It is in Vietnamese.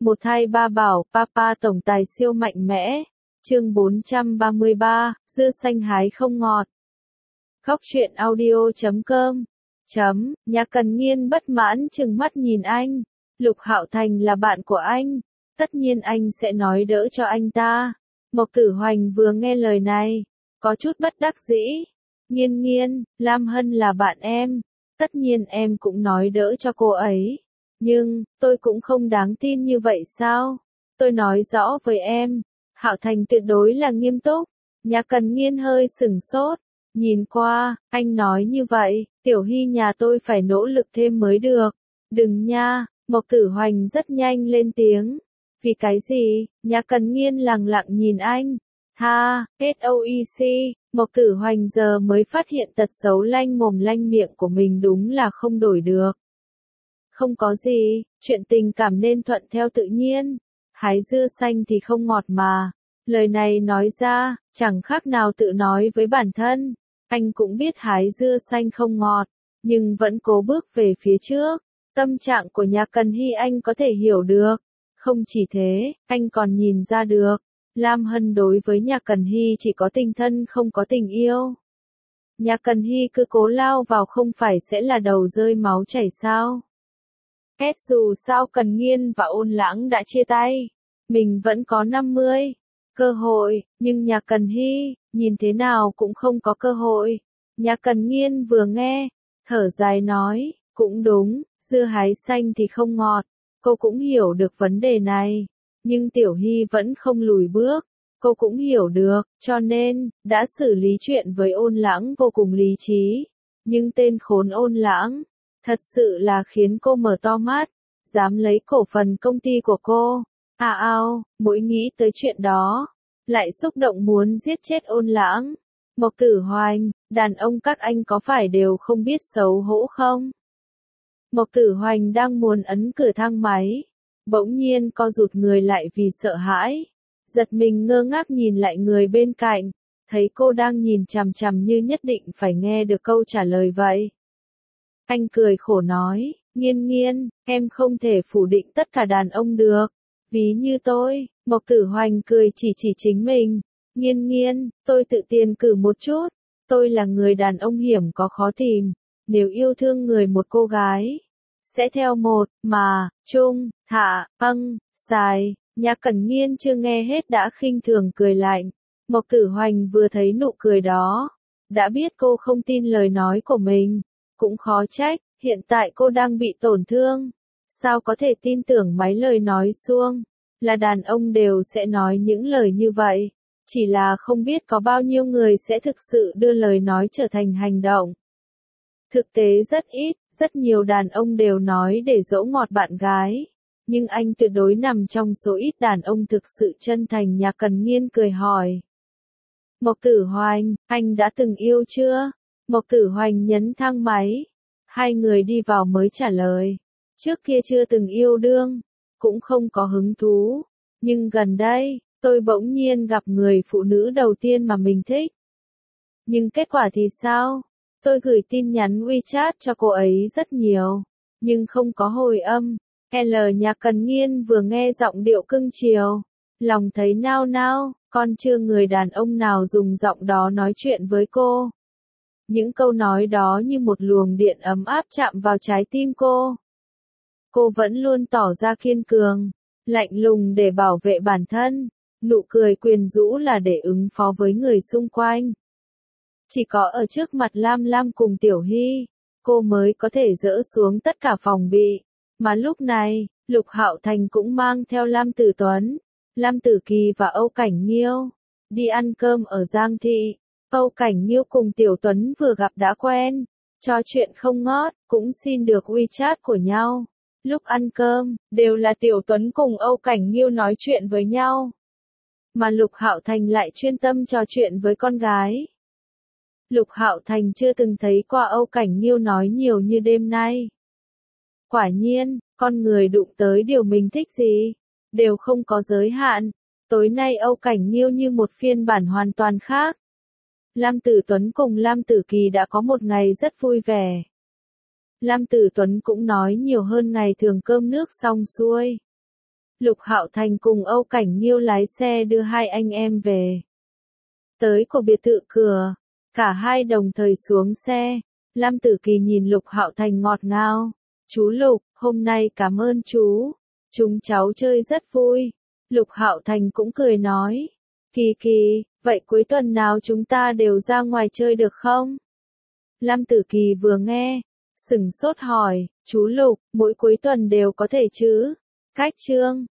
Một hai ba bảo, Papa tổng tài siêu mạnh mẽ. Chương 433, dưa xanh hái không ngọt. Khóc chuyện audio.com. Nhà Cần Nghiên bất mãn trừng mắt nhìn anh. Lục Hạo Thành là bạn của anh. Tất nhiên anh sẽ nói đỡ cho anh ta. Mộc Tử Hoành vừa nghe lời này, có chút bất đắc dĩ. Nghiên Nghiên, Lam Hân là bạn em. Tất nhiên em cũng nói đỡ cho cô ấy. Nhưng, tôi cũng không đáng tin như vậy sao? Tôi nói rõ với em. Hạo Thành tuyệt đối là nghiêm túc. Nhà Cần Nghiên hơi sửng sốt. Nhìn qua, anh nói như vậy, Tiểu Hy nhà tôi phải nỗ lực thêm mới được. Đừng nha, Mộc Tử Hoành rất nhanh lên tiếng. Vì cái gì? Nhà Cần Nghiên lẳng lặng nhìn anh. SOEC, Mộc Tử Hoành giờ mới phát hiện tật xấu lanh mồm lanh miệng của mình đúng là không đổi được. Không có gì, chuyện tình cảm nên thuận theo tự nhiên. Hái dưa xanh thì không ngọt mà. Lời này nói ra, chẳng khác nào tự nói với bản thân. Anh cũng biết hái dưa xanh không ngọt, nhưng vẫn cố bước về phía trước. Tâm trạng của nhà Cần Hy anh có thể hiểu được. Không chỉ thế, anh còn nhìn ra được. Lam Hân đối với nhà Cần Hy chỉ có tình thân không có tình yêu. Nhà Cần Hy cứ cố lao vào không phải sẽ là đầu rơi máu chảy sao? Dù sao Cần Nghiên và Ôn Lãng đã chia tay. Mình vẫn có 50 cơ hội, nhưng nhà Cần Hy, nhìn thế nào cũng không có cơ hội. Nhà Cần Nghiên vừa nghe, thở dài nói, cũng đúng, dưa hái xanh thì không ngọt. Cô cũng hiểu được vấn đề này. Nhưng Tiểu Hy vẫn không lùi bước. Cô cũng hiểu được, cho nên, đã xử lý chuyện với Ôn Lãng vô cùng lý trí. Nhưng tên khốn Ôn Lãng, thật sự là khiến cô mở to mắt. Dám lấy cổ phần công ty của cô. Mỗi nghĩ tới chuyện đó, lại xúc động muốn giết chết Ôn Lãng. Mộc Tử Hoành, đàn ông các anh có phải đều không biết xấu hổ không? Mộc Tử Hoành đang muốn ấn cửa thang máy. Bỗng nhiên co rụt người lại vì sợ hãi. Giật mình ngơ ngác nhìn lại người bên cạnh. Thấy cô đang nhìn chằm chằm như nhất định phải nghe được câu trả lời vậy. Anh cười khổ nói, Nghiên Nghiên, em không thể phủ định tất cả đàn ông được. Ví như tôi, Mộc Tử Hoành cười chỉ chính mình. Nghiên Nghiên, tôi tự tiền cử một chút. Tôi là người đàn ông hiểm có khó tìm. Nếu yêu thương người một cô gái, sẽ theo một, mà, chung, thả, xài. Nhà Cần Nghiên chưa nghe hết đã khinh thường cười lạnh. Mộc Tử Hoành vừa thấy nụ cười đó, đã biết cô không tin lời nói của mình. Cũng khó trách, hiện tại cô đang bị tổn thương. Sao có thể tin tưởng mấy lời nói suông, là đàn ông đều sẽ nói những lời như vậy. Chỉ là không biết có bao nhiêu người sẽ thực sự đưa lời nói trở thành hành động. Thực tế rất ít, rất nhiều đàn ông đều nói để dỗ ngọt bạn gái. Nhưng anh tuyệt đối nằm trong số ít đàn ông thực sự chân thành. Nhà Cần Nghiên cười hỏi. Mộc Tử Hoành, anh đã từng yêu chưa? Mộc Tử Hoành nhấn thang máy. Hai người đi vào mới trả lời. Trước kia chưa từng yêu đương, cũng không có hứng thú. Nhưng gần đây, tôi bỗng nhiên gặp người phụ nữ đầu tiên mà mình thích. Nhưng kết quả thì sao? Tôi gửi tin nhắn WeChat cho cô ấy rất nhiều, nhưng không có hồi âm. Nhà Cần Nghiên vừa nghe giọng điệu cưng chiều, lòng thấy nao nao, còn chưa người đàn ông nào dùng giọng đó nói chuyện với cô. Những câu nói đó như một luồng điện ấm áp chạm vào trái tim cô. Cô vẫn luôn tỏ ra kiên cường, lạnh lùng để bảo vệ bản thân, nụ cười quyến rũ là để ứng phó với người xung quanh. Chỉ có ở trước mặt Lam Lam cùng Tiểu Hy, cô mới có thể dỡ xuống tất cả phòng bị. Mà lúc này, Lục Hạo Thành cũng mang theo Lam Tử Tuấn, Lam Tử Kỳ và Âu Cảnh Nghiêu đi ăn cơm ở Giang Thị. Âu Cảnh Nghiêu cùng Tiểu Tuấn vừa gặp đã quen, trò chuyện không ngớt, cũng xin được WeChat của nhau. Lúc ăn cơm, đều là Tiểu Tuấn cùng Âu Cảnh Nghiêu nói chuyện với nhau. Mà Lục Hạo Thành lại chuyên tâm trò chuyện với con gái. Lục Hạo Thành chưa từng thấy qua Âu Cảnh Nghiêu nói nhiều như đêm nay. Quả nhiên, con người đụng tới điều mình thích gì, đều không có giới hạn. Tối nay Âu Cảnh Nghiêu như một phiên bản hoàn toàn khác. Lam Tử Tuấn cùng Lam Tử Kỳ đã có một ngày rất vui vẻ. Lam Tử Tuấn cũng nói nhiều hơn ngày thường cơm nước xong xuôi. Lục Hạo Thành cùng Âu Cảnh Nghiêu lái xe đưa hai anh em về. Tới của biệt thự cửa, cả hai đồng thời xuống xe. Lam Tử Kỳ nhìn Lục Hạo Thành ngọt ngào. Chú Lục, hôm nay cảm ơn chú. Chúng cháu chơi rất vui. Lục Hạo Thành cũng cười nói. Kỳ Kỳ, vậy cuối tuần nào chúng ta đều ra ngoài chơi được không? Lam Tử Kỳ vừa nghe, sửng sốt hỏi, chú Lục, mỗi cuối tuần đều có thể chứ? Cách chương